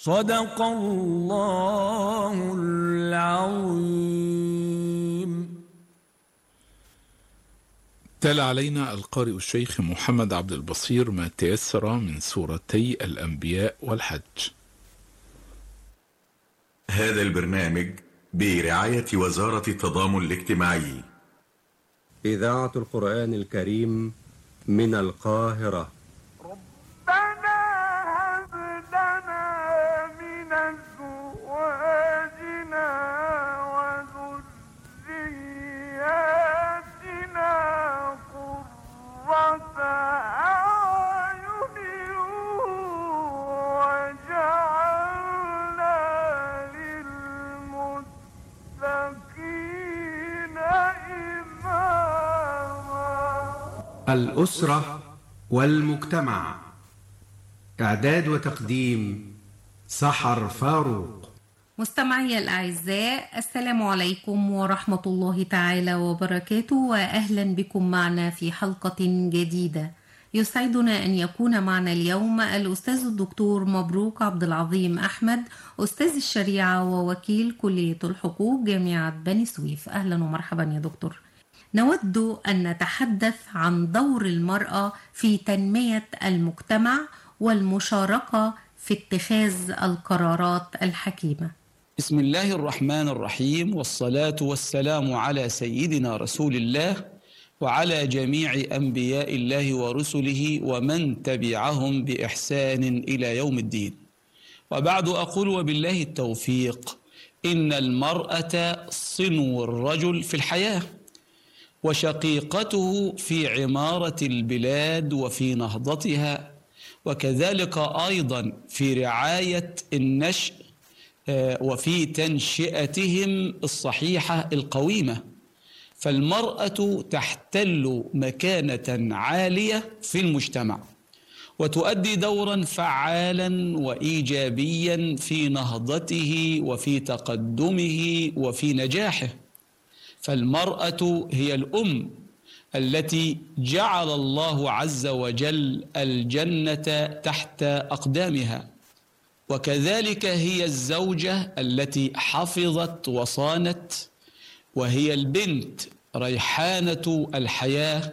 صدق الله العظيم. تلا علينا القارئ الشيخ محمد عبد البصير ما تيسر من سورتي الأنبياء والحج. هذا البرنامج برعاية وزارة التضامن الاجتماعي. إذاعة القرآن الكريم من القاهرة. الأسرة والمجتمع. إعداد وتقديم سحر فاروق. مستمعي الأعزاء، السلام عليكم ورحمة الله تعالى وبركاته، وأهلا بكم معنا في حلقة جديدة. يسعدنا أن يكون معنا اليوم الأستاذ الدكتور مبروك عبد العظيم أحمد، أستاذ الشريعة ووكيل كلية الحقوق جامعة بني سويف. أهلا ومرحبا يا دكتور. نود أن نتحدث عن دور المرأة في تنمية المجتمع والمشاركة في اتخاذ القرارات الحكيمة. بسم الله الرحمن الرحيم، والصلاة والسلام على سيدنا رسول الله وعلى جميع أنبياء الله ورسله ومن تبعهم بإحسان إلى يوم الدين. وبعد أقول وبالله التوفيق، إن المرأة صنو الرجل في الحياة، وشقيقته في عمارة البلاد وفي نهضتها، وكذلك أيضا في رعاية النشء وفي تنشئتهم الصحيحة القويمة. فالمرأة تحتل مكانة عالية في المجتمع، وتؤدي دورا فعالا وإيجابيا في نهضته وفي تقدمه وفي نجاحه. فالمرأة هي الأم التي جعل الله عز وجل الجنة تحت أقدامها، وكذلك هي الزوجة التي حفظت وصانت، وهي البنت ريحانة الحياة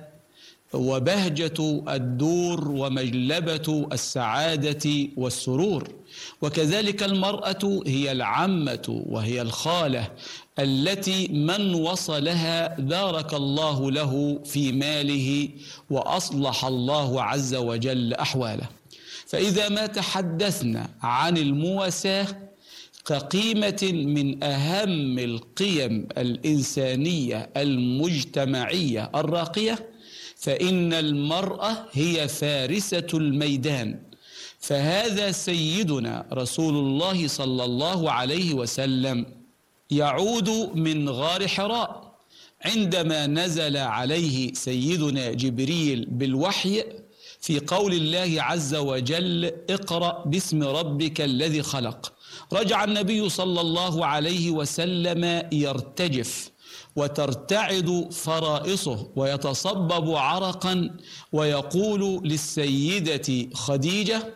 وبهجة الدور ومجلبة السعادة والسرور. وكذلك المرأة هي العمة وهي الخالة التي من وصلها بارك الله له في ماله وأصلح الله عز وجل أحواله. فإذا ما تحدثنا عن المواساة كقيمة من أهم القيم الإنسانية المجتمعية الراقية، فإن المرأة هي فارسة الميدان. فهذا سيدنا رسول الله صلى الله عليه وسلم يعود من غار حراء عندما نزل عليه سيدنا جبريل بالوحي في قول الله عز وجل: اقرأ باسم ربك الذي خلق. رجع النبي صلى الله عليه وسلم يرتجف وترتعد فرائصه ويتصبب عرقا، ويقول للسيدة خديجة: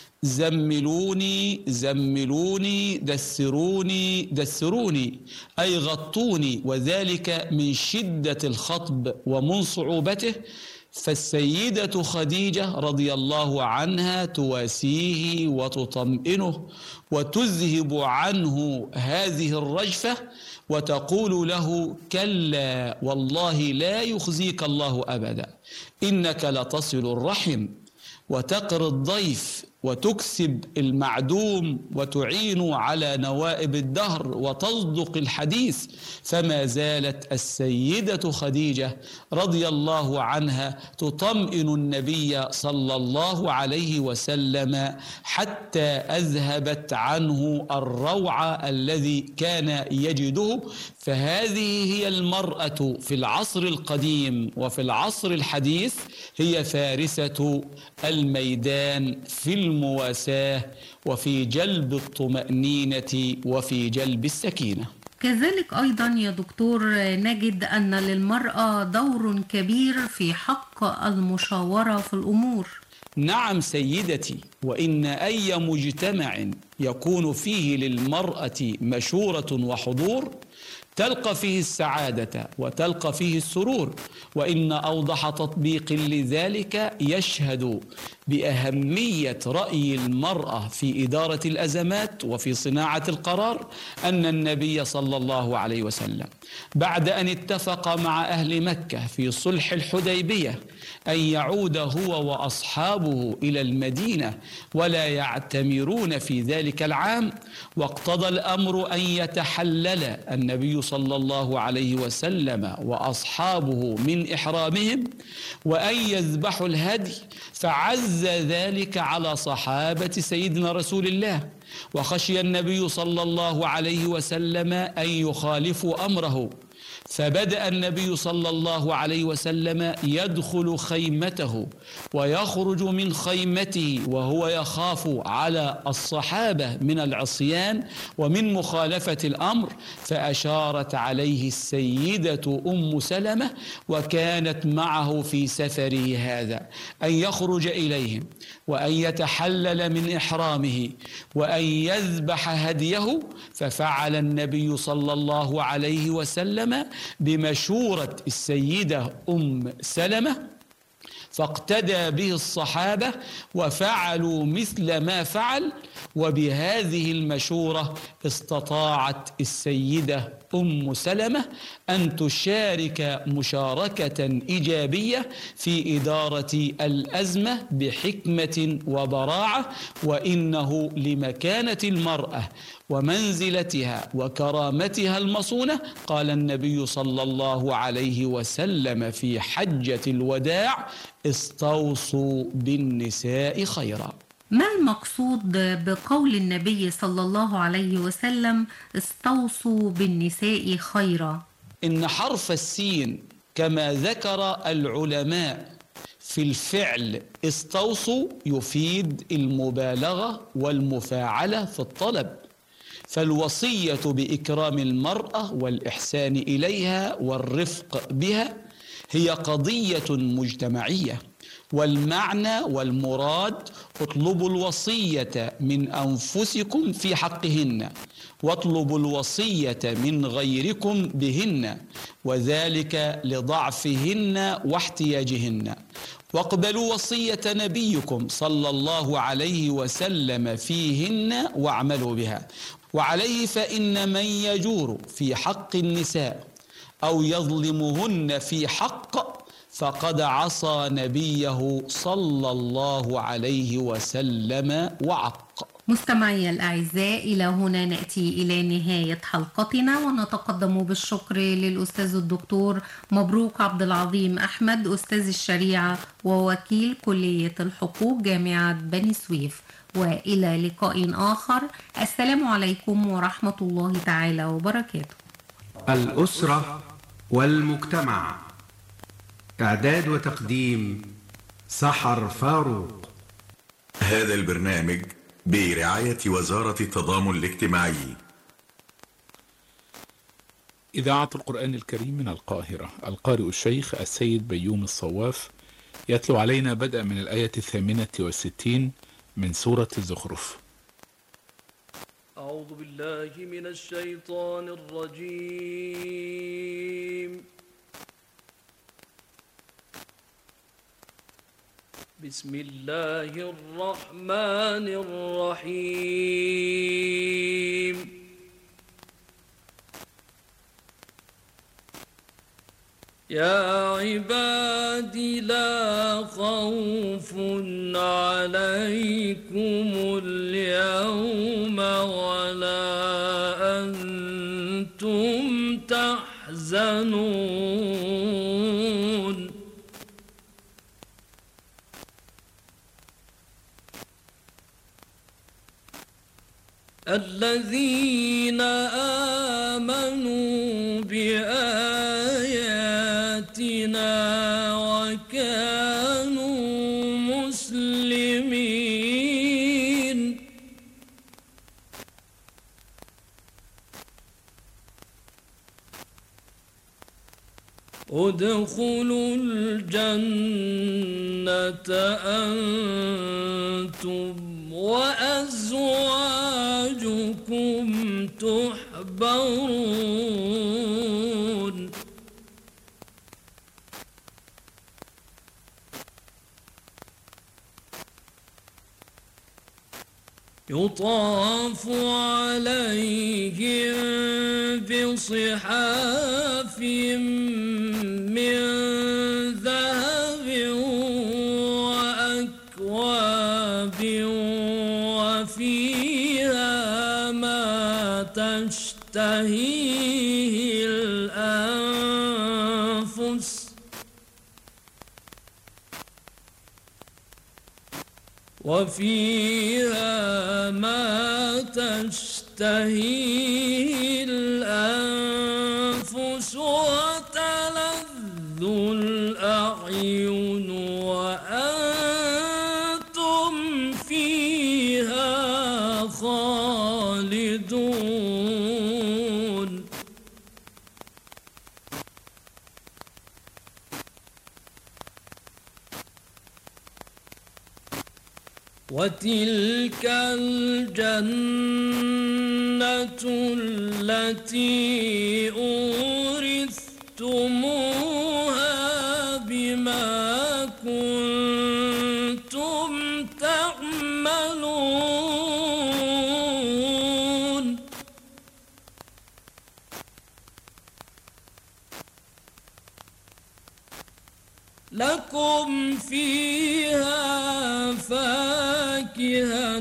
زملوني زملوني دسروني دسروني، أي غطوني، وذلك من شدة الخطب ومن صعوبته. فالسيدة خديجة رضي الله عنها تواسيه وتطمئنه وتذهب عنه هذه الرجفة، وتقول له: كلا والله لا يخزيك الله أبدا، إنك لتصل الرحم وتقر الضيف وتكسب المعدوم وتعين على نوائب الدهر وتصدق الحديث. فما زالت السيدة خديجة رضي الله عنها تطمئن النبي صلى الله عليه وسلم حتى أذهبت عنه الروع الذي كان يجده. فهذه هي المرأة في العصر القديم وفي العصر الحديث، هي فارسة الميدان في المواساة وفي جلب الطمأنينة وفي جلب السكينة. كذلك أيضا يا دكتور نجد أن للمرأة دور كبير في حق المشاورة في الأمور. نعم سيدتي، وإن أي مجتمع يكون فيه للمرأة مشورة وحضور تلقى فيه السعادة وتلقى فيه السرور. وإن أوضح تطبيق لذلك يشهد بأهمية رأي المرأة في إدارة الأزمات وفي صناعة القرار أن النبي صلى الله عليه وسلم بعد أن اتفق مع أهل مكة في صلح الحديبية أن يعود هو وأصحابه إلى المدينة ولا يعتمرون في ذلك العام، واقتضى الأمر أن يتحلل النبي صلى الله عليه وسلم وأصحابه من إحرامهم وأن يذبحوا الهدي، فعز ذلك على صحابة سيدنا رسول الله، وخشي النبي صلى الله عليه وسلم أن يخالفوا أمره، فبدأ النبي صلى الله عليه وسلم يدخل خيمته ويخرج من خيمته وهو يخاف على الصحابة من العصيان ومن مخالفة الأمر، فأشارت عليه السيدة أم سلمة وكانت معه في سفره هذا أن يخرج إليهم وأن يتحلل من إحرامه وأن يذبح هديه، ففعل النبي صلى الله عليه وسلم بمشورة السيدة أم سلمة، فاقتدى به الصحابة وفعلوا مثل ما فعل. وبهذه المشورة استطاعت السيدة أم سلمة أن تشارك مشاركة إيجابية في إدارة الأزمة بحكمة وبراعة. وإنه لمكانة المرأة ومنزلتها وكرامتها المصونة قال النبي صلى الله عليه وسلم في حجة الوداع: استوصوا بالنساء خيرا. ما المقصود بقول النبي صلى الله عليه وسلم استوصوا بالنساء خيرا؟ إن حرف السين كما ذكر العلماء في الفعل استوصوا يفيد المبالغة والمفاعلة في الطلب، فالوصية بإكرام المرأة والإحسان إليها والرفق بها هي قضية مجتمعية، والمعنى والمراد: اطلبوا الوصية من أنفسكم في حقهن، واطلبوا الوصية من غيركم بهن، وذلك لضعفهن واحتياجهن، واقبلوا وصية نبيكم صلى الله عليه وسلم فيهن واعملوا بها. وعليه فإن من يجور في حق النساء أو يظلمهن في حق فقد عصى نبيه صلى الله عليه وسلم وعق. مستمعي الأعزاء، إلى هنا نأتي إلى نهاية حلقتنا، ونتقدم بالشكر للأستاذ الدكتور مبروك عبد العظيم أحمد، أستاذ الشريعة ووكيل كلية الحقوق جامعة بني سويف. وإلى لقاء آخر، السلام عليكم ورحمة الله تعالى وبركاته. الأسرة والمجتمع، إعداد وتقديم سحر فاروق. هذا البرنامج برعاية وزارة التضامن الاجتماعي. إذاعة القرآن الكريم من القاهرة. القارئ الشيخ السيد بيوم الصواف يتلو علينا بدءا من الآية 68 من سورة الزخرف. أعوذ بالله من الشيطان الرجيم. بسم الله الرحمن الرحيم. يا عبادي لا خوف عليكم اليوم ولا أنتم تحزنون. الذين آمنوا بآياتنا وكانوا مسلمين. ادخلوا الجنة أنتم وأزواجكم تحبرون يطاف عليهم بصحاف من ذهب وأكواب وفيها ما تشتهيه الأنفس وتلذ الأعين وأنتم فيها خالدون وتلك الجنة التي أورثتموها بما كنتم تعملون لكم فيها فاكهة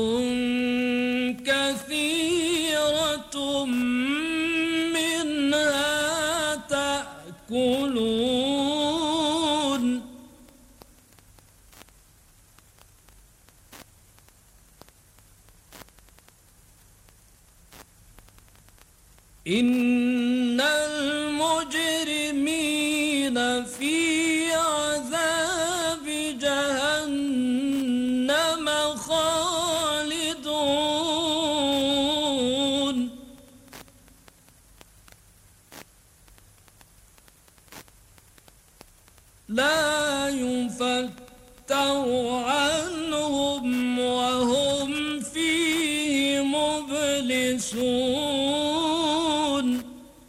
كثيرة منها تأكلون إن المجرمين في عذاب جهنم خالدون لا يفتر عنهم وهم فيه مبلسون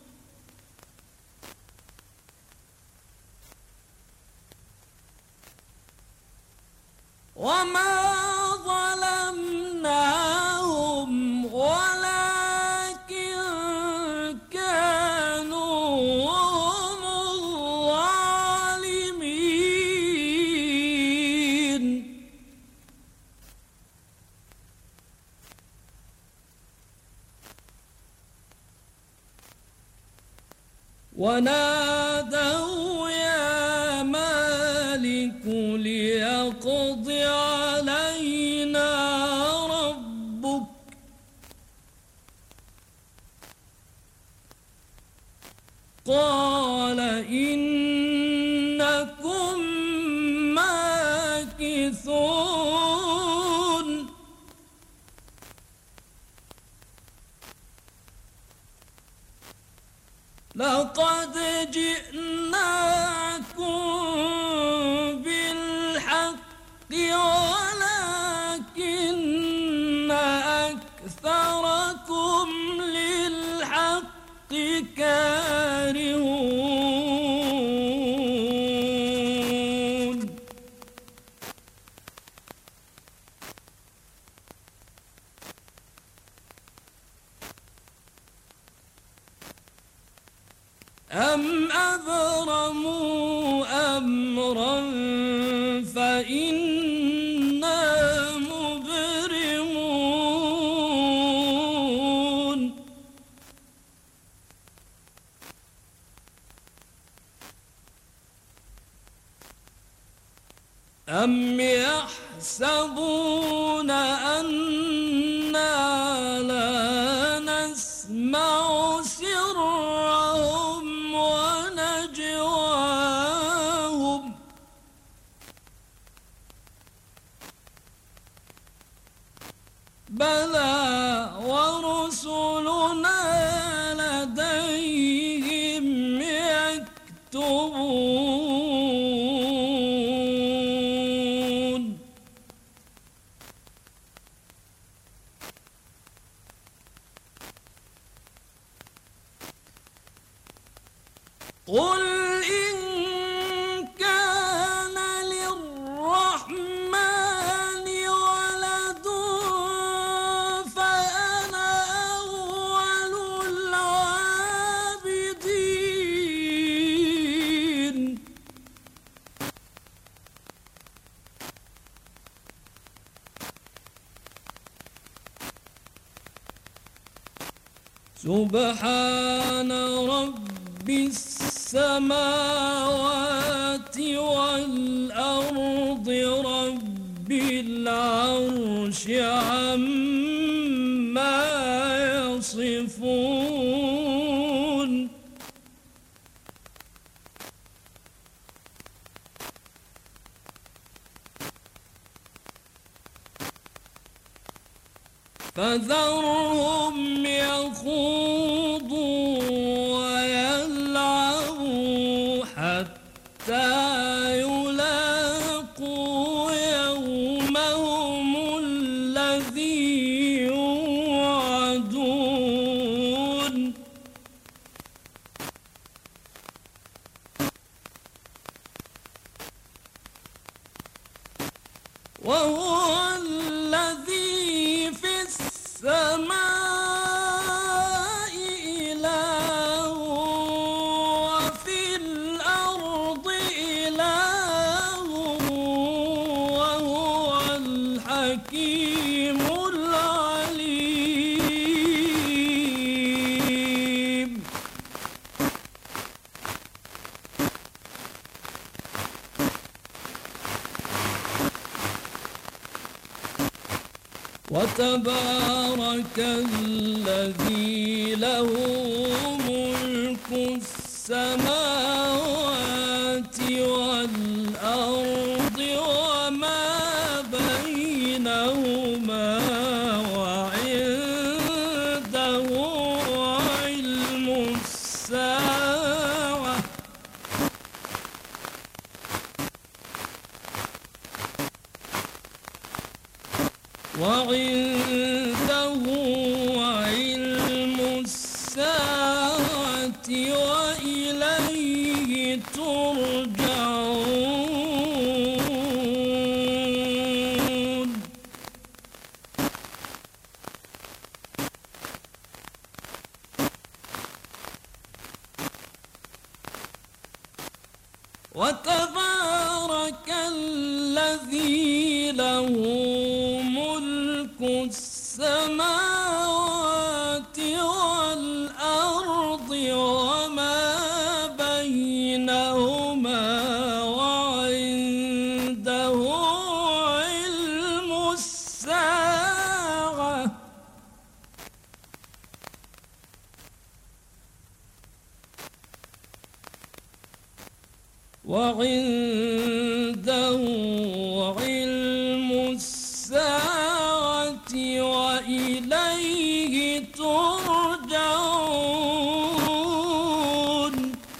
وما ظلمناهم ولكن كانوا هم الظالمين ونادوا يا مالك ليقض علينا ربك قال إنكم ماكثون لقد جئناكم بالحق ولكن أكثركم للحق كارهون أم أبرموا أمرا فإنا مبرمون أم يحسبون أنا لا نسمع سرهم ونجواهم بلى ورسلنا لديهم يكتبون قل إن كان للرحمن ولد فأنا أول العابدين. سبحان رب السماوات والأرض رب العرش عما يصفون. فذرهم يخوضوا ويلعبوا حتى يلاقوا يومهم الذي يوعدون. وهو الذي في السماء إله وفي الأرض إله وهو الحكيم العليم. وتبارك الذي له ملك السماوات والأرض وما بينهما وعنده علم الساعة وإليه ترجعون. وتبارك الذي له ملك السماوات والأرض وما بينهما وعنده علم الساعة وعنده علم الساعة وإليه ترجعون.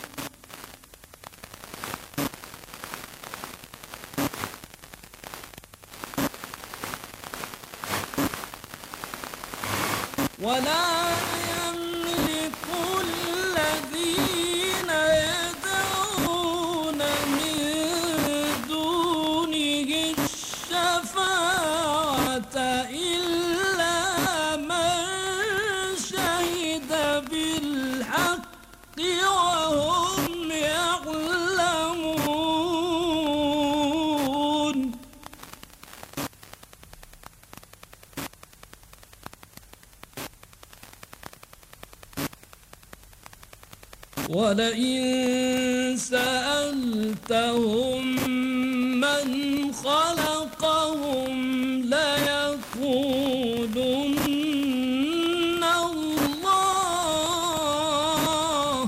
ولا يملك الذين يدعون من دونه الشفاعة إلا من شهد بالحق وهم يعلمون. ولئن سألتهم من خلقهم ليقولن الله.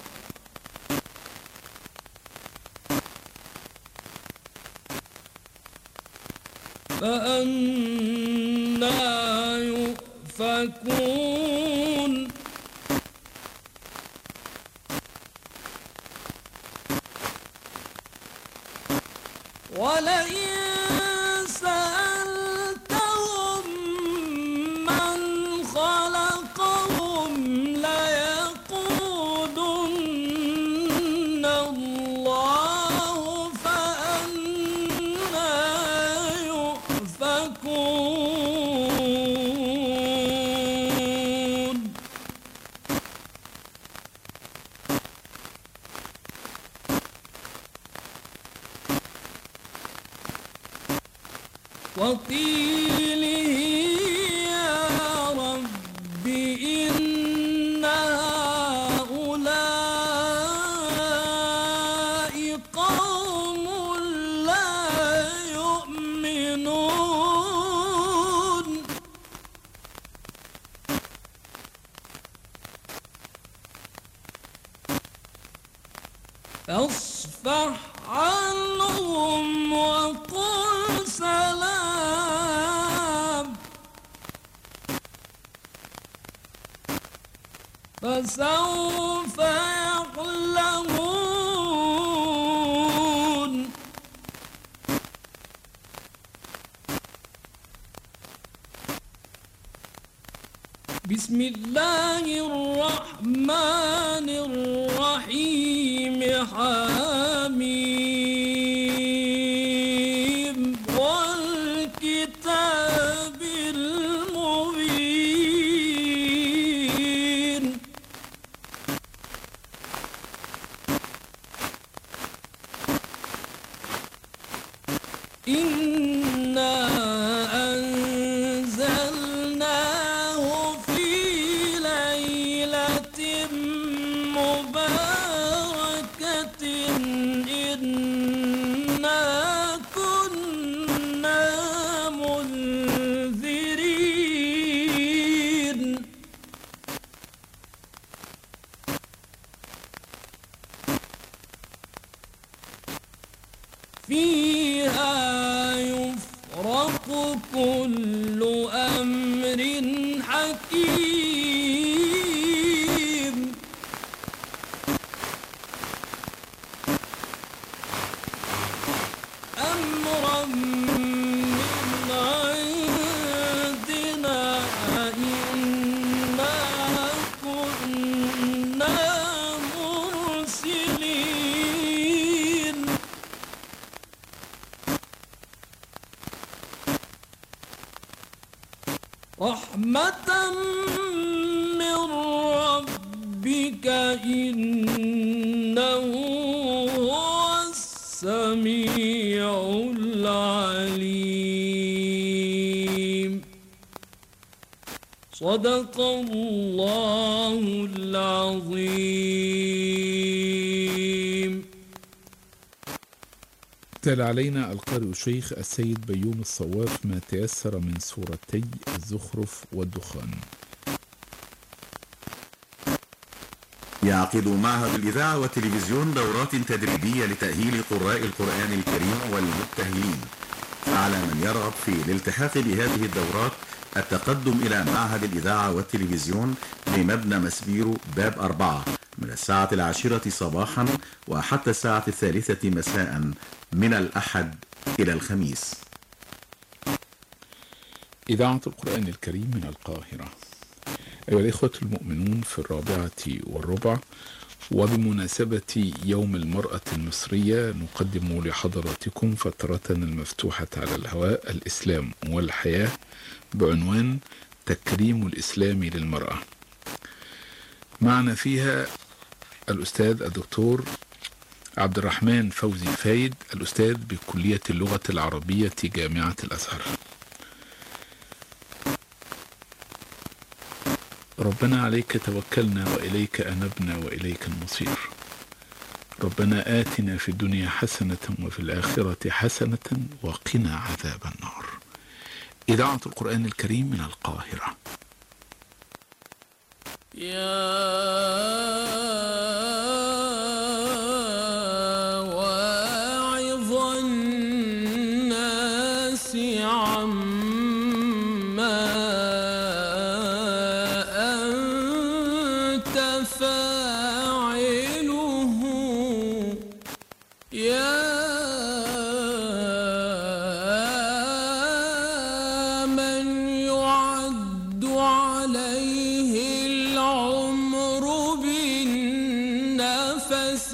فأنى يؤفكون. ولئن سألتهم من خلقهم ليقولن وقيله يا رب إن هؤلاء قوم لا يؤمنون فاصفح عنهم وقل سلام فسوف يعلمون بسم الله الرحمن الرحيم حميم والكتاب المبين إنا أنزلناه في ليلة مباركة إنا كنا منذرين فيها يفرق كل أمر حكيم أمرا من عندنا إنا كنا مرسلين رحمة من ربك إنه هو السميع العليم صدق الله العظيم. تلا علينا القارئ الشيخ السيد بيوم الصواف ما تيسر من سورتي الزخرف والدخان. يعقد معهد الإذاعة والتلفزيون دورات تدريبية لتأهيل قراء القرآن الكريم والمبتهلين. فعلى من يرغب في الالتحاق بهذه الدورات التقدم إلى معهد الإذاعة والتلفزيون بمبنى مسبيرو باب 4 من الساعة 10 صباحا وحتى الساعة 3 مساء من الأحد إلى الخميس. إذاعة القرآن الكريم من القاهرة. أيها الإخوة المؤمنون، في 4:15 وبمناسبة يوم المرأة المصرية نقدم لحضراتكم فترة المفتوحة على الهواء الإسلام والحياة بعنوان تكريم الإسلام للمرأة. معنا فيها الأستاذ الدكتور عبد الرحمن فوزي فايد، الأستاذ بكلية اللغة العربية جامعة الأزهر. ربنا عليك توكلنا وإليك أنبنا وإليك المصير. ربنا آتنا في الدنيا حسنة وفي الآخرة حسنة وقنا عذاب النار. إذاعة القرآن الكريم من القاهرة. يا واعظ الناس عما أنت فاعله يا من يعد عليه العمر بالنفس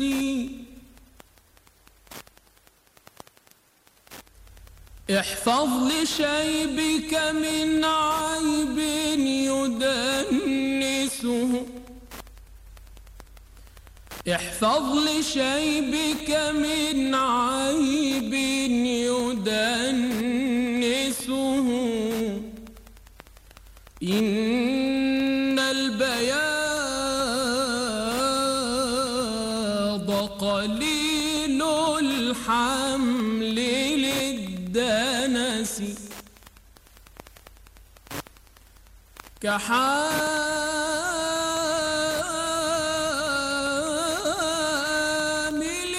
احفظ لشيبك من عيب يدنسه احفظ لشيبك من عيب يدنسه إن البياض قليل الحمل للدنس كحامل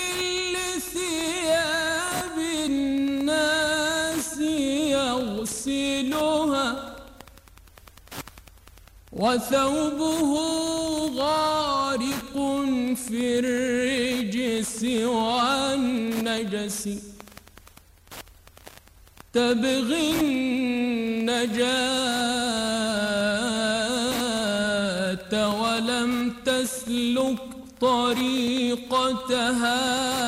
لثياب الناس يغسلها وثوبه غارق في الرجس والنجس تبغي النجاة ولم تسلك طريقتها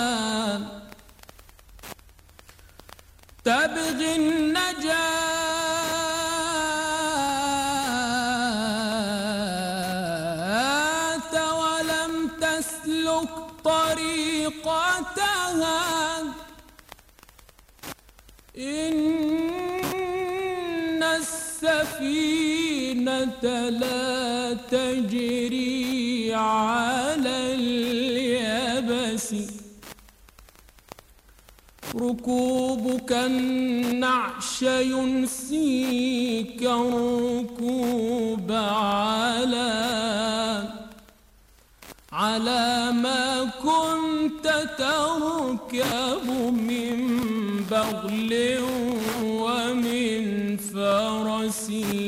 تبغي النجاة ولم تسلك طريقتها إن السفينة لا تجري على اليبس ركوبك النعش ينسيك الركوب على ما كنت تركب من بغل ومن فرس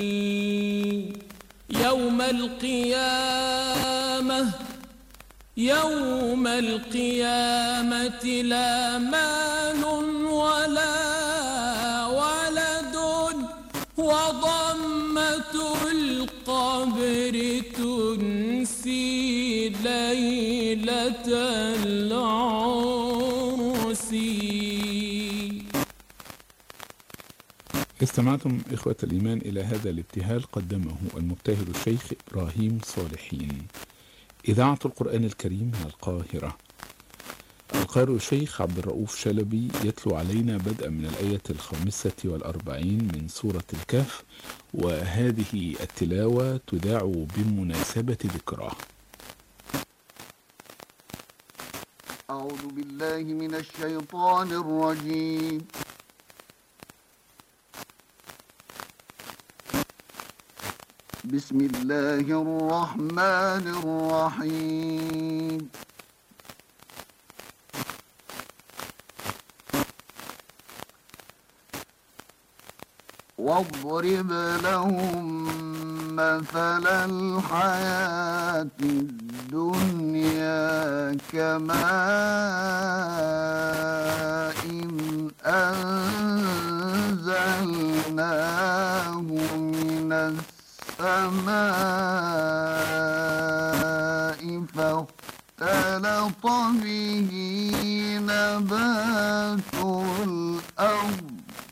يوم القيامة لا مال ولا ولد وضمة القبر تنسي ليلة العرس. استمعتم إخوة الإيمان إلى هذا الابتهال قدمه المبتهل الشيخ إبراهيم صالحين. إذاعة القرآن الكريم من القاهرة. القارئ الشيخ عبد الرؤوف شلبي يتلو علينا بدءا من الآية 45 من سورة الكهف، وهذه التلاوة تذاع بمناسبة ذكراه. أعوذ بالله من الشيطان الرجيم. بسم الله الرحمن الرحيم. واضرب لهم مثل الحياة الدنيا كماء أنزلناه من السماء فاختلط به نبات الأرض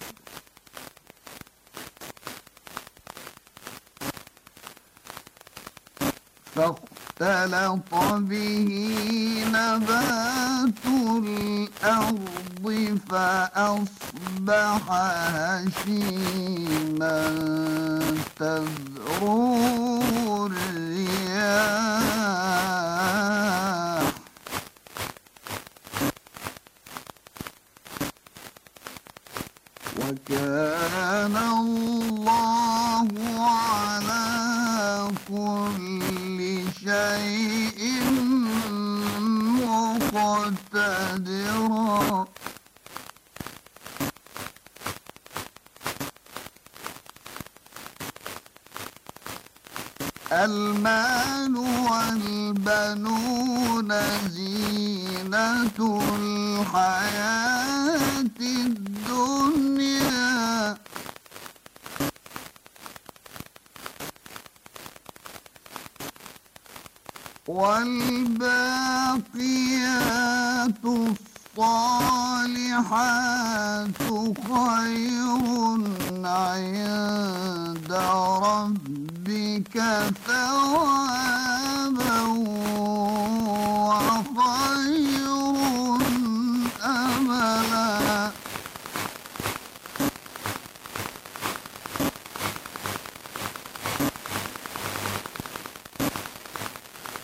فأصبح هشيما تذروه الرياح وكان الله على كل شيء مقتدرا. المال والبنون زينة الحياة الدنيا والباقيات الصالحات خير عند ربك ثوابا وخير أملا.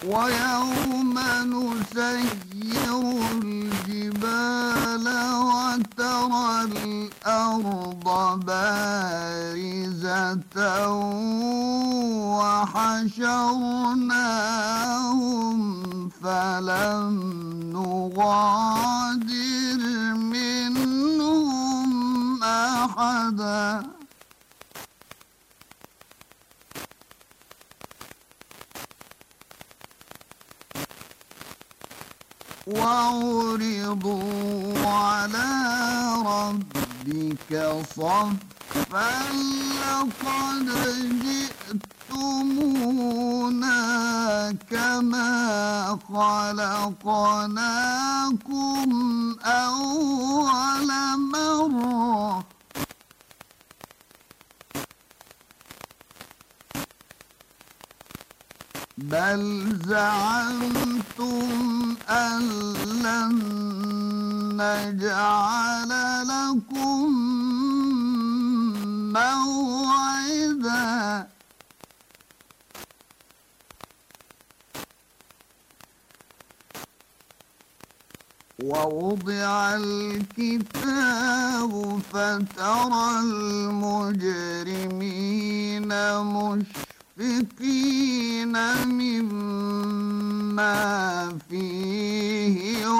ويوم نسير الجبال وترى الأرض بارزة وحشرناهم فلم نغادر منهم أحدا وعرضوا على ربك صفا لقد جئتمونا كما خلقناكم أول مرة بل زعمتم أن لن نجعل لكم موعدا ووضع الكتاب فترى المجرمين مشفقين مما فيه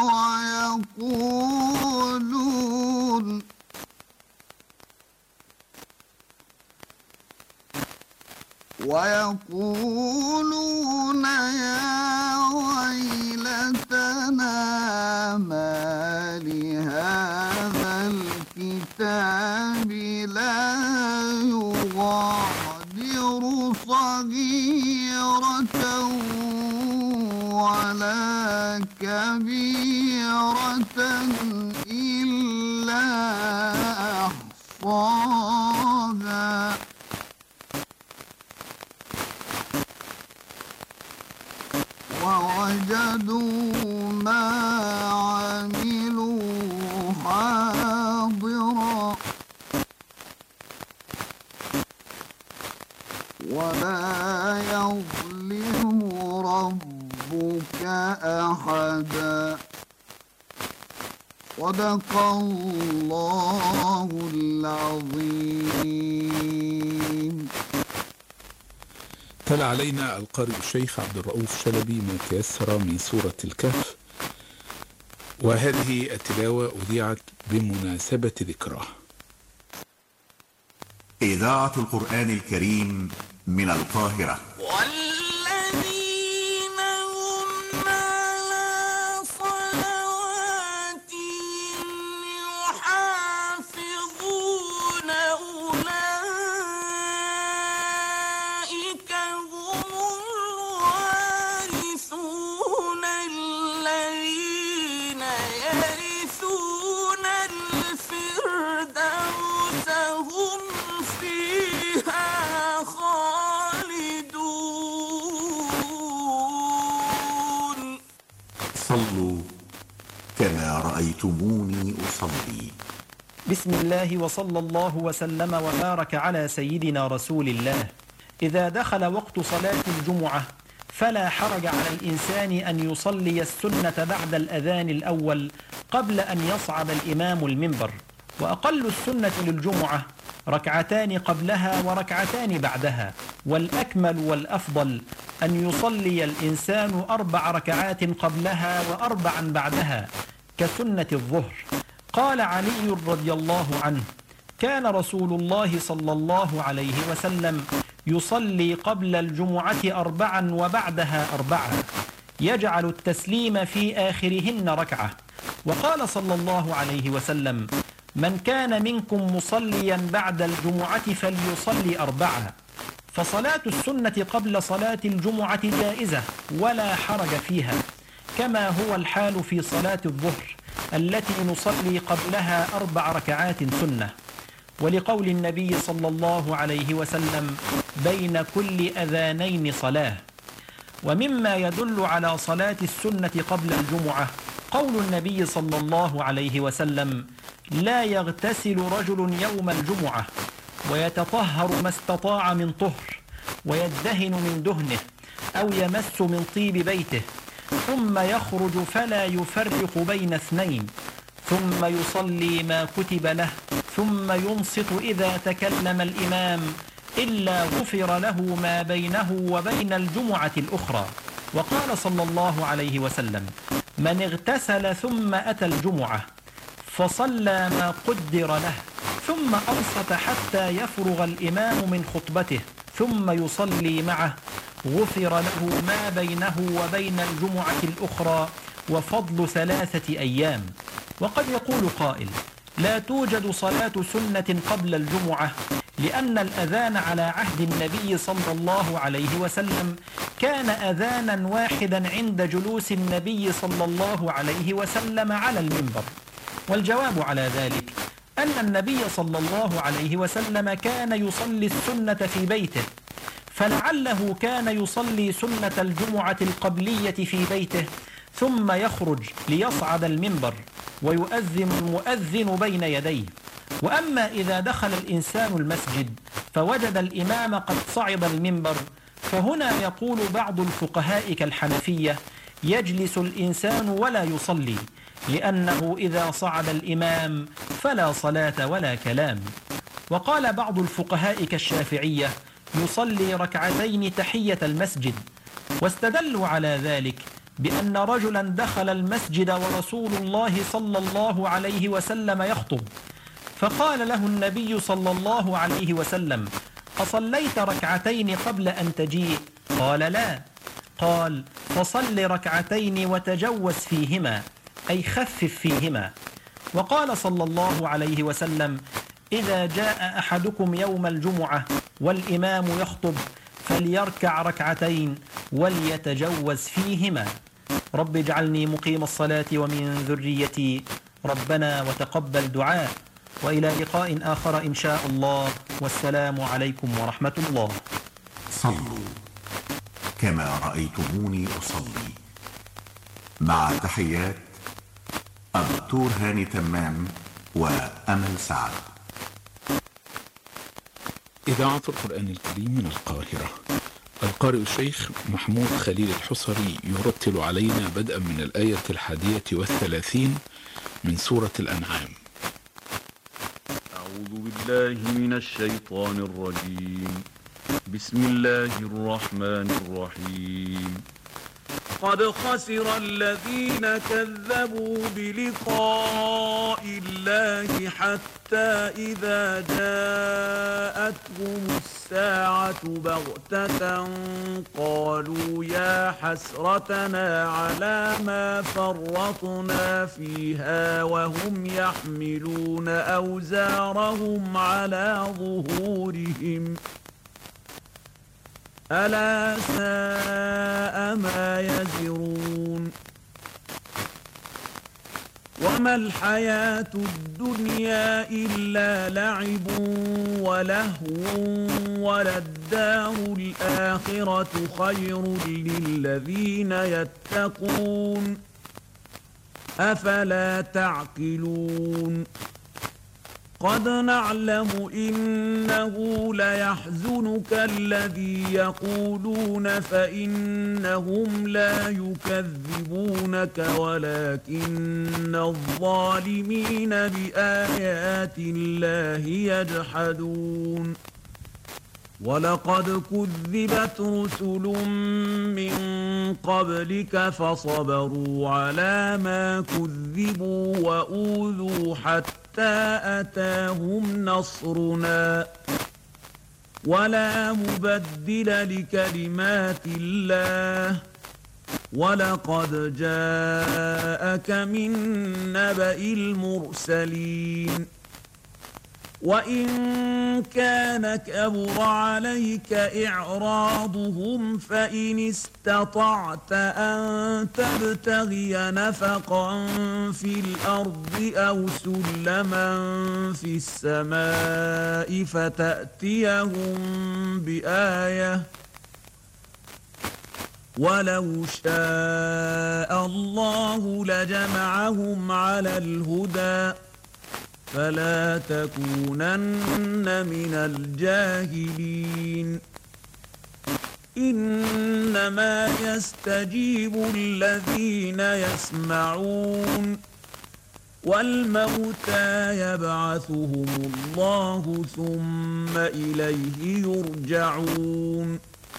ويقولون يا ويلتنا ما لهذا الكتاب لا يغادر صغيرة ولا كبيرة إلا أحصاها ووجدوا ما عملوا حاضرا ولا يظلم ربك أحدا صدق الله العظيم. تلا علينا القارئ الشيخ عبد الرؤوف شلبي ما تيسر من سورة الكهف، وهذه التلاوة أذيعت بمناسبة ذكراه. إذاعة القرآن الكريم من القاهرة. صلوا كما رأيتموني أصلي. بسم الله وصلى الله وسلم وبارك على سيدنا رسول الله. إذا دخل وقت صلاة الجمعة فلا حرج على الإنسان أن يصلي السنة بعد الأذان الأول قبل أن يصعد الإمام المنبر، وأقل السنة للجمعة ركعتان قبلها وركعتان بعدها، والأكمل والأفضل أن يصلي الإنسان 4 ركعات قبلها و4 بعدها كسنة الظهر. قال علي رضي الله عنه: كان رسول الله صلى الله عليه وسلم يصلي قبل الجمعة 4 وبعدها 4، يجعل التسليم في آخرهن ركعة. وقال صلى الله عليه وسلم: من كان منكم مصليا بعد الجمعة فليصلي 4. فصلاة السنة قبل صلاة الجمعة جائزة ولا حرج فيها، كما هو الحال في صلاة الظهر التي نصلي قبلها 4 ركعات سنة، ولقول النبي صلى الله عليه وسلم: بين كل أذانين صلاة. ومما يدل على صلاة السنة قبل الجمعة قول النبي صلى الله عليه وسلم: لا يغتسل رجل يوم الجمعة ويتطهر ما استطاع من طهر ويدهن من دهنه أو يمس من طيب بيته، ثم يخرج فلا يفرق بين اثنين، ثم يصلي ما كتب له، ثم ينصت إذا تكلم الإمام، إلا غفر له ما بينه وبين الجمعة الأخرى. وقال صلى الله عليه وسلم: من اغتسل ثم أتى الجمعة فصلى ما قدر له، ثم أنصت حتى يفرغ الإمام من خطبته، ثم يصلي معه، غفر له ما بينه وبين الجمعة الأخرى وفضل 3 أيام. وقد يقول قائل: لا توجد صلاة سنة قبل الجمعة، لأن الأذان على عهد النبي صلى الله عليه وسلم كان أذانا واحدا عند جلوس النبي صلى الله عليه وسلم على المنبر. والجواب على ذلك أن النبي صلى الله عليه وسلم كان يصلي السنة في بيته، فلعله كان يصلي سنة الجمعة القبلية في بيته، ثم يخرج ليصعد المنبر ويؤذن المؤذن بين يديه. وأما إذا دخل الإنسان المسجد فوجد الإمام قد صعد المنبر، فهنا يقول بعض الفقهاء كالحنفية: يجلس الإنسان ولا يصلي، لأنه إذا صعد الإمام فلا صلاة ولا كلام. وقال بعض الفقهاء كالشافعية: يصلي ركعتين تحية المسجد، واستدلوا على ذلك بأن رجلا دخل المسجد ورسول الله صلى الله عليه وسلم يخطب، فقال له النبي صلى الله عليه وسلم: أصليت ركعتين قبل أن تجيء؟ قال: لا. قال: فصل ركعتين وتجوز فيهما، أي خفف فيهما. وقال صلى الله عليه وسلم: إذا جاء أحدكم يوم الجمعة والإمام يخطب فليركع ركعتين وليتجوز فيهما. رب اجعلني مقيم الصلاة ومن ذريتي، ربنا وتقبل دعاء. وإلى لقاء آخر إن شاء الله، والسلام عليكم ورحمة الله. صلوا كما رأيتموني أصلي. مع تحيات الدكتور هاني تمام وأمل سعد. إذاعة القرآن الكريم من القاهرة. القارئ الشيخ محمود خليل الحصري يرتل علينا بدءا من الآية 31 من سورة الأنعام. أعوذ بالله من الشيطان الرجيم. بسم الله الرحمن الرحيم. قد خسر الذين كذبوا بلقاء الله حتى إذا جاءتهم الساعة بغتة قالوا يا حسرتنا على ما فرطنا فيها وهم يحملون أوزارهم على ظهورهم ألا ساء ما يزرون. وما الحياة الدنيا إلا لعب ولهو وللدار الآخرة خير للذين يتقون أفلا تعقلون. قد نعلم إنه ليحزنك الذي يقولون فإنهم لا يكذبونك ولكن الظالمين بآيات الله يجحدون. ولقد كذبت رسل من قبلك فصبروا على ما كذبوا وأوذوا حتى أتاهم نصرنا ولا مبدل لكلمات الله ولقد جاءك من نبأ المرسلين. وإن كان كبر عليك إعراضهم فإن استطعت أن تبتغي نفقا في الأرض أو سلما في السماء فتأتيهم بآية ولو شاء الله لجمعهم على الهدى فلا تكونن من الجاهلين. إنما يستجيب الذين يسمعون والموتى يبعثهم الله ثم إليه يرجعون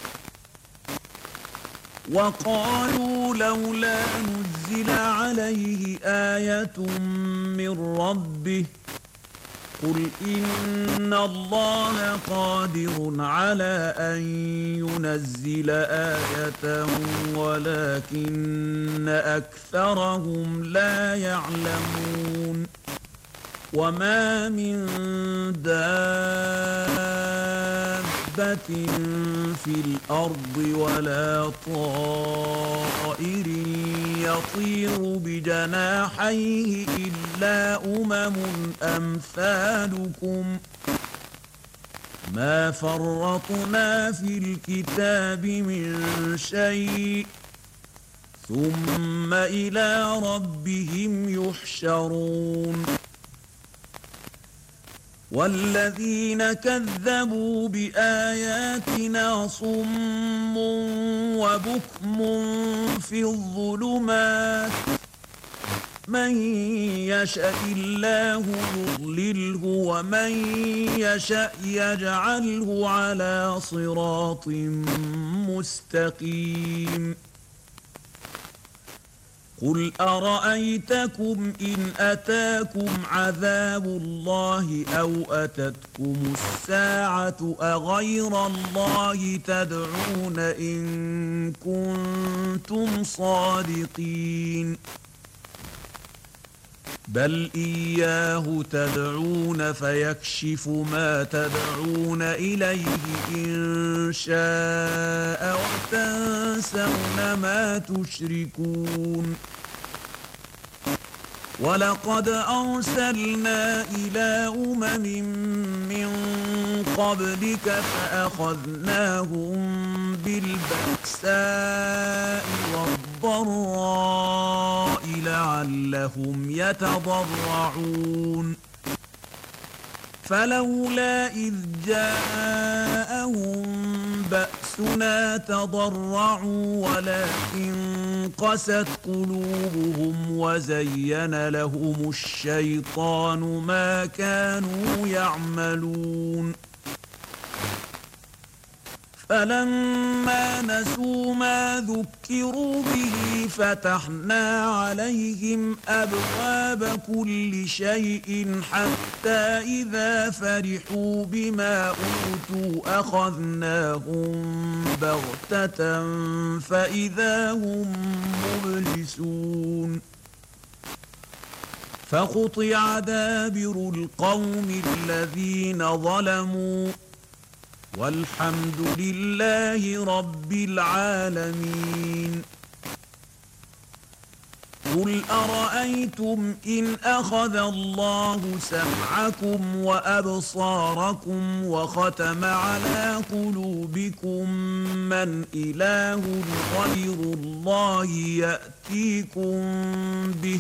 وقالوا لولا نزل عليه آية من ربه قل إن الله قادر على أن ينزل آية ولكن أكثرهم لا يعلمون وما من دابة في الأرض ولا طائر يطير بجناحيه إلا أمثالكم ما فرطنا في الكتاب من شيء ثم إلى ربهم يحشرون والذين كذبوا بآياتنا صم وبكم في الظلمات من يشاء الله يضلله ومن يشاء يجعله على صراط مستقيم قل أرأيتكم إن أتاكم عذاب الله أو أتتكم الساعة أغير الله تدعون إن كنتم صادقين بل إياه تدعون فيكشف ما تدعون إليه إن شاء وتنسون ما تشركون ولقد أرسلنا إلى من قبلك فأخذناهم بالبأساء والضراء لعلهم يتضرعون فلولا إذ جاءهم بأسنا تضرعوا ولكن قست قلوبهم وزين لهم الشيطان ما كانوا يعملون فلما نسوا ما ذكروا به فتحنا عليهم أبواب كل شيء حتى إذا فرحوا بما أوتوا أخذناهم بغتة فإذا هم مبلسون فقطع دابر القوم الذين ظلموا والحمد لله رب العالمين قل أرأيتم إن أخذ الله سمعكم وأبصاركم وختم على قلوبكم من إله غير الله يأتيكم به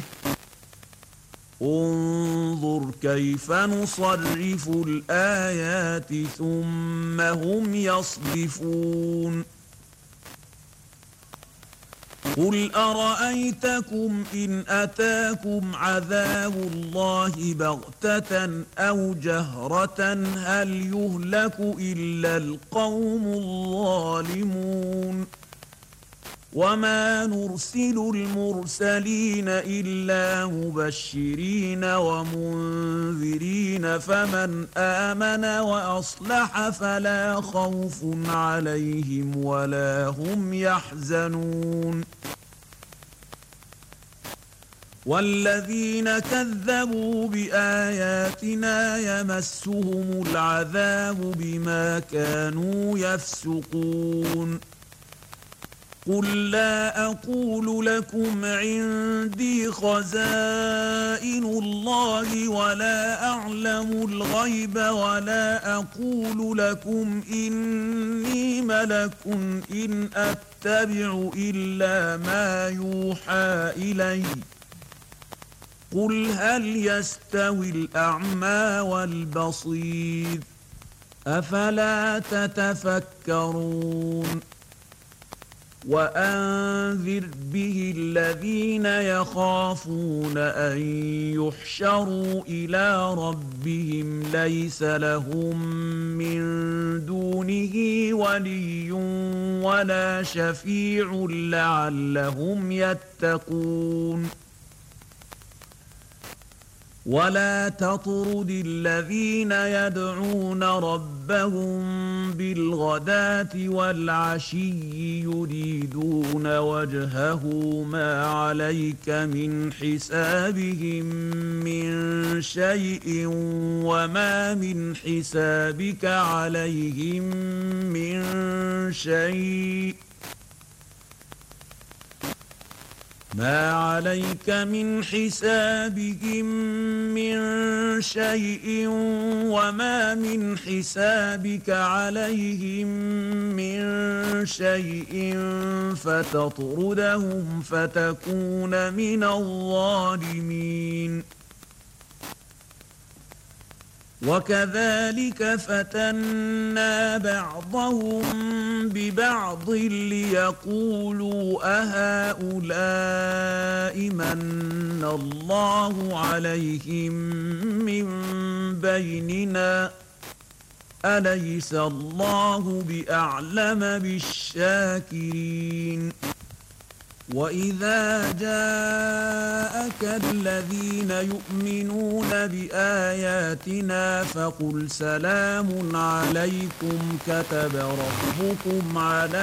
انظر كيف نصرف الآيات ثم هم يصدفون قل أرأيتكم إن أتاكم عذاب الله بغتة أو جهرة هل يهلك إلا القوم الظالمون وما نرسل المرسلين إلا مبشرين ومنذرين فمن آمن وأصلح فلا خوف عليهم ولا هم يحزنون والذين كذبوا بآياتنا يمسهم العذاب بما كانوا يفسقون قل لا أقول لكم عندي خزائن الله ولا أعلم الغيب ولا أقول لكم إني ملك إن أتبع إلا ما يوحى إلي قل هل يستوي الأعمى والبصير أفلا تتفكرون وأنذر به الذين يخافون أن يحشروا إلى ربهم ليس لهم من دونه ولي ولا شفيع لعلهم يتقون ولا تطرد الذين يدعون ربهم بالغداة والعشي يريدون وجهه ما عليك من حسابهم من شيء وما من حسابك عليهم من شيء ما عليك من حسابهم من شيء وما من حسابك عليهم من شيء فتطردهم فتكون من الظالمين وكذلك فتنا بعضهم ببعض ليقولوا أهؤلاء من الله عليهم من بيننا أليس الله بأعلم بالشاكرين وإذا جاءك الذين يؤمنون بآياتنا فقل سلام عليكم كتب ربكم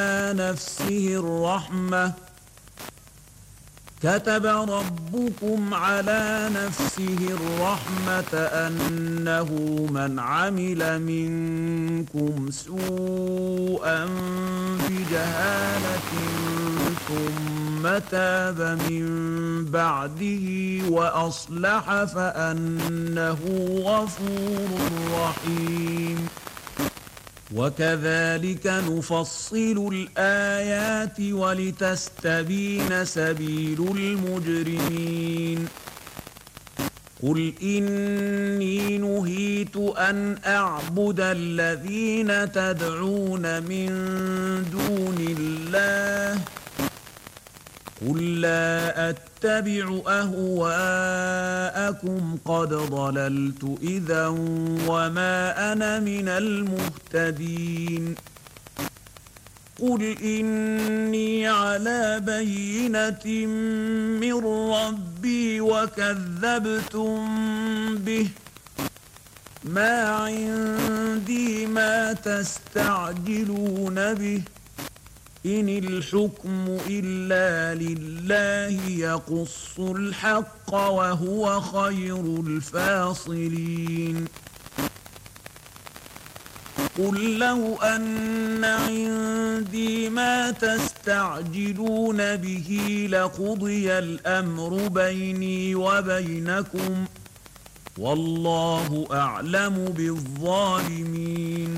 على نفسه الرحمة أنه من عمل منكم سوءا بجهالة ثم تاب من بعده وأصلح فأنه غفور رحيم وكذلك نفصل الآيات ولتستبين سبيل المجرمين قل إني نهيت أن أعبد الذين تدعون من دون الله قل لا أتبع أهواءكم قد ضللت إذا وما أنا من المهتدين قل إني على بينة من ربي وكذبتم به ما عندي ما تستعجلون به إن الحكم إلا لله يقص الحق وهو خير الفاصلين قل لو أن عندي ما تستعجلون به لقضي الأمر بيني وبينكم والله أعلم بالظالمين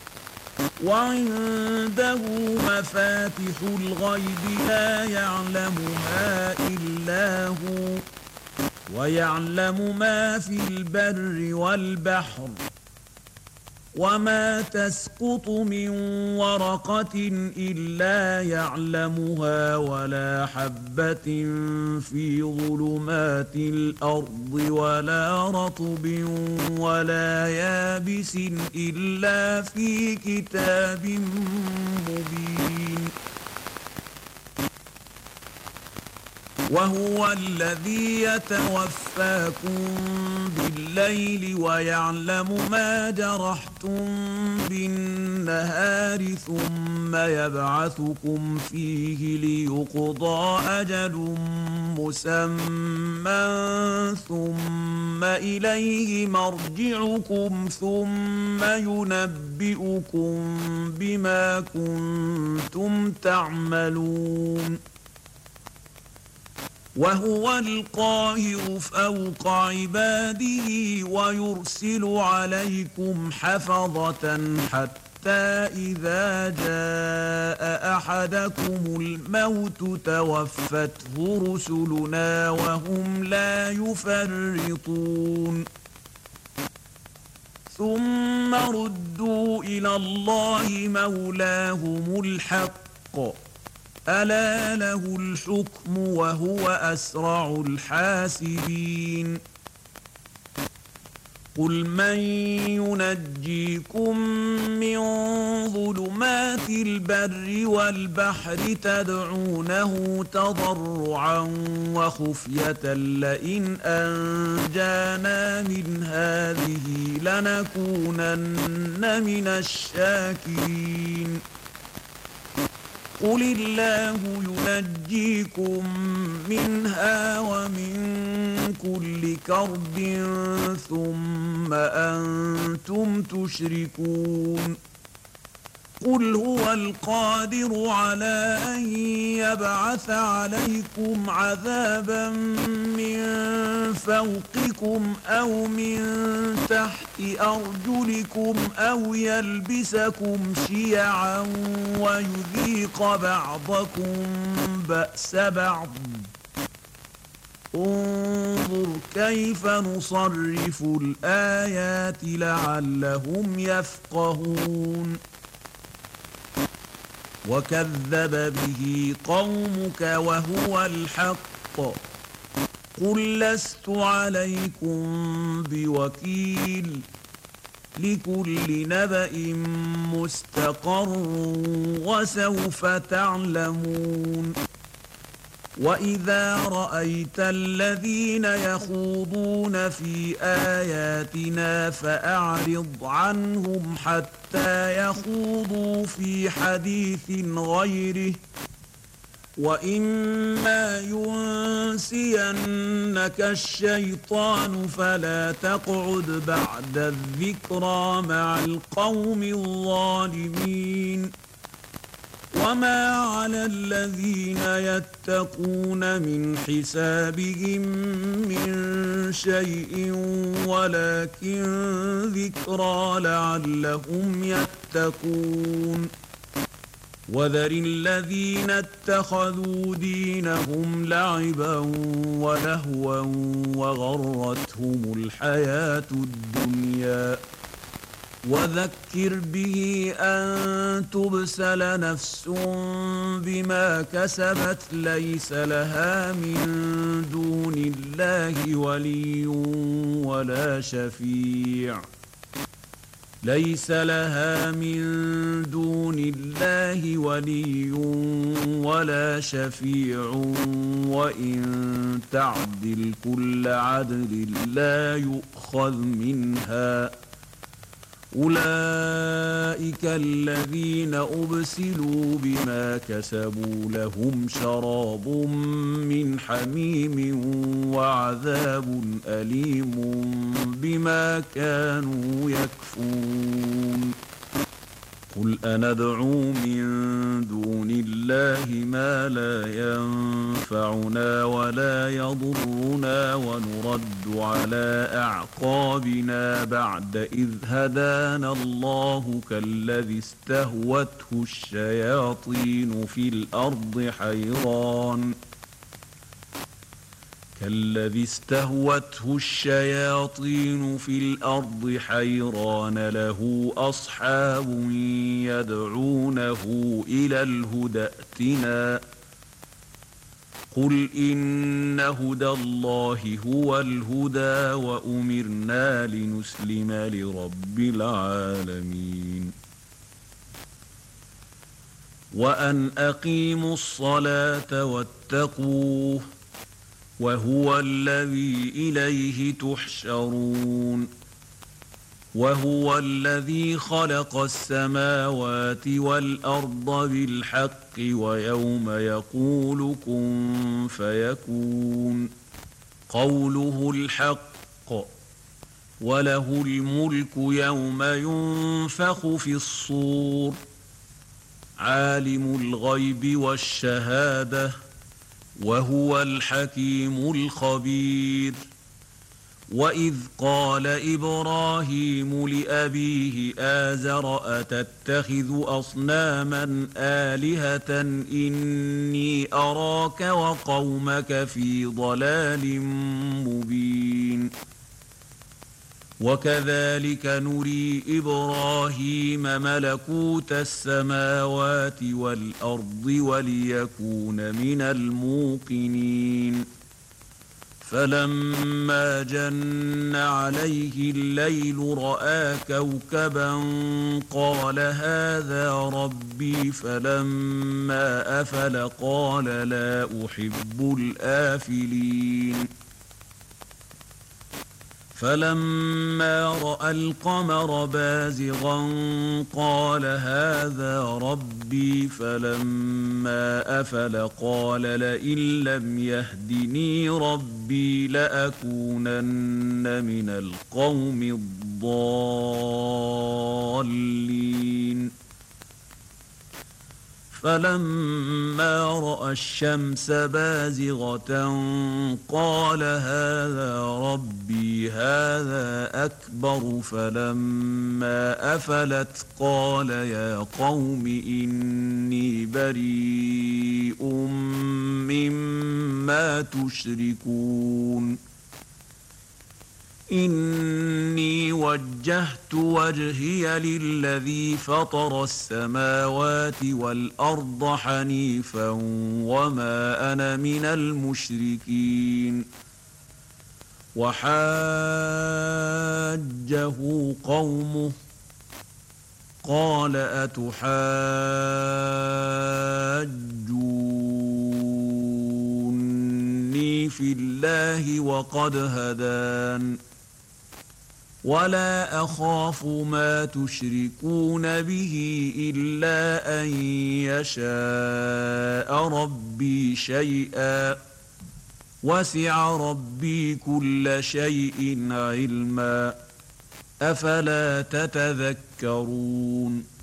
وعنده مفاتح الغيب لا يعلمها إلا هو ويعلم ما في البر والبحر وما تسقط من ورقة إلا يعلمها ولا حبة في ظلمات الأرض ولا رطب ولا يابس إلا في كتاب مبين وهو الذي يتوفاكم بالليل ويعلم ما جرحتم بالنهار ثم يبعثكم فيه ليقضى أجل مسمى ثم إليه مرجعكم ثم ينبئكم بما كنتم تعملون وهو القاهر فوق عباده ويرسل عليكم حفظة حتى إذا جاء أحدكم الموت توفته رسلنا وهم لا يفرطون ثم ردوا إلى الله مولاهم الحق ألا له الحكم وهو أسرع الحاسبين قل من ينجيكم من ظلمات البر والبحر تدعونه تضرعا وخفية لئن أنجانا من هذه لنكونن من الشاكرين قل الله ينجيكم منها ومن كل كرب ثم أنتم تشركون قل هو القادر على أن يبعث عليكم عذابا من فوقكم أو من تحت أرجلكم أو يلبسكم شيعا ويذيق بعضكم بأس بعض انظر كيف نصرف الآيات لعلهم يفقهون وكذب به قومك وهو الحق قل لست عليكم بوكيل لكل نبأ مستقر وسوف تعلمون وإذا رأيت الذين يخوضون في آياتنا فأعرض عنهم حتى يخوضوا في حديث غيره وإما ينسينك الشيطان فلا تقعد بعد الذكرى مع القوم الظالمين وما على الذين يتقون من حسابهم من شيء ولكن ذكرى لعلهم يتقون وذر الذين اتخذوا دينهم لعبا ولهوا وغرتهم الحياة الدنيا وذكر به أن تبسل نفس بما كسبت ليس لها من دون الله ولي ولا شفيع ليس لها من دون الله ولي ولا شفيع وإن تعدل كل عدل لا يؤخذ منها أولئك الذين أبسلوا بما كسبوا لهم شراب من حميم وعذاب أليم بما كانوا يكفرون قل أندعو من دون الله ما لا ينفعنا ولا يضرنا ونرد على أعقابنا بعد إذ هدانا الله كالذي استهوته الشياطين في الأرض حيران له أصحاب يدعونه إلى الهدى ائتنا قل إن هدى الله هو الهدى وأمرنا لنسلم لرب العالمين وأن أقيموا الصلاة واتقوه وهو الذي إليه تحشرون وهو الذي خلق السماوات والأرض بالحق ويوم يقول كن فيكون قوله الحق وله الملك يوم ينفخ في الصور عالم الغيب والشهادة وهو الحكيم الخبير وإذ قال إبراهيم لأبيه آزر أتتخذ أصناما آلهة إني أراك وقومك في ضلال مبين وكذلك نري إبراهيم ملكوت السماوات والأرض وليكون من الموقنين فلما جن عليه الليل رأى كوكبا قال هذا ربي فلما أفل قال لا أحب الآفلين فلما رأى القمر بازغا قال هذا ربي فلما أفل قال لئن لم يهدني ربي لأكونن من القوم الضالين فلما رأى الشمس بازغة قال هذا ربي هذا أكبر فلما أفلت قال يا قوم إني بريء مما تشركون إني وجهت وجهي للذي فطر السماوات والأرض حنيفا وما أنا من المشركين وحاجه قومه قال أتحاجوني في الله وقد هدان ولا أخاف ما تشركون به إلا أن يشاء ربي شيئا وسع ربي كل شيء علما أفلا تتذكرون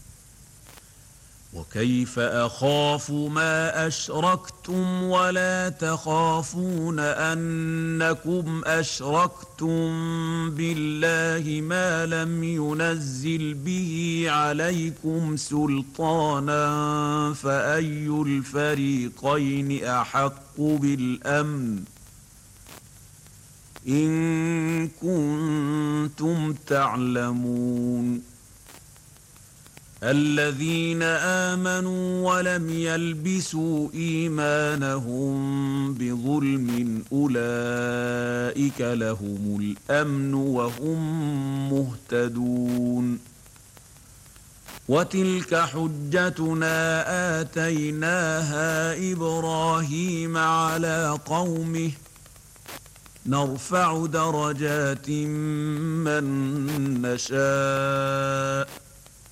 وكيف أخاف ما أشركتم ولا تخافون أنكم أشركتم بالله ما لم ينزل به عليكم سلطانا فأي الفريقين أحق بالأمن إن كنتم تعلمون الذين آمنوا ولم يلبسوا إيمانهم بظلم أولئك لهم الأمن وهم مهتدون وتلك حجتنا آتيناها إبراهيم على قومه نرفع درجات من نشاء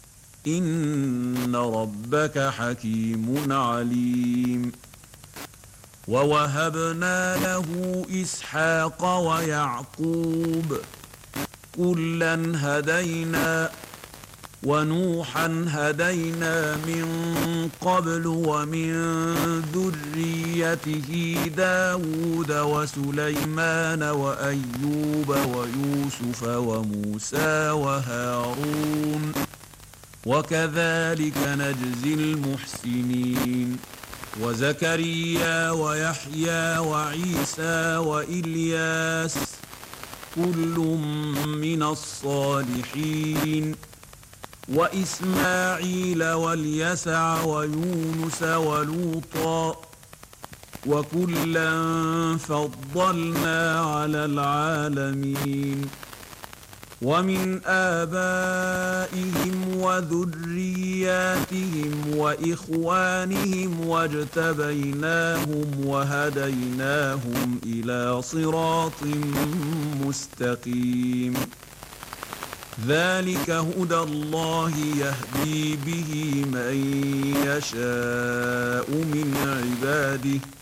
إن ربك حكيم عليم ووهبنا له إسحاق ويعقوب كلا هدينا ونوحا هدينا من قبل ومن ذريته داود وسليمان وأيوب ويوسف وموسى وهارون وكذلك نجزي المحسنين وزكريا ويحيى وعيسى وإلياس كل من الصالحين وإسماعيل واليسع ويونس ولوطا وكلا فضلنا على العالمين ومن آبائهم وذرياتهم وإخوانهم واجتبيناهم وهديناهم إلى صراط مستقيم ذلك هدى الله يهدي به من يشاء من عباده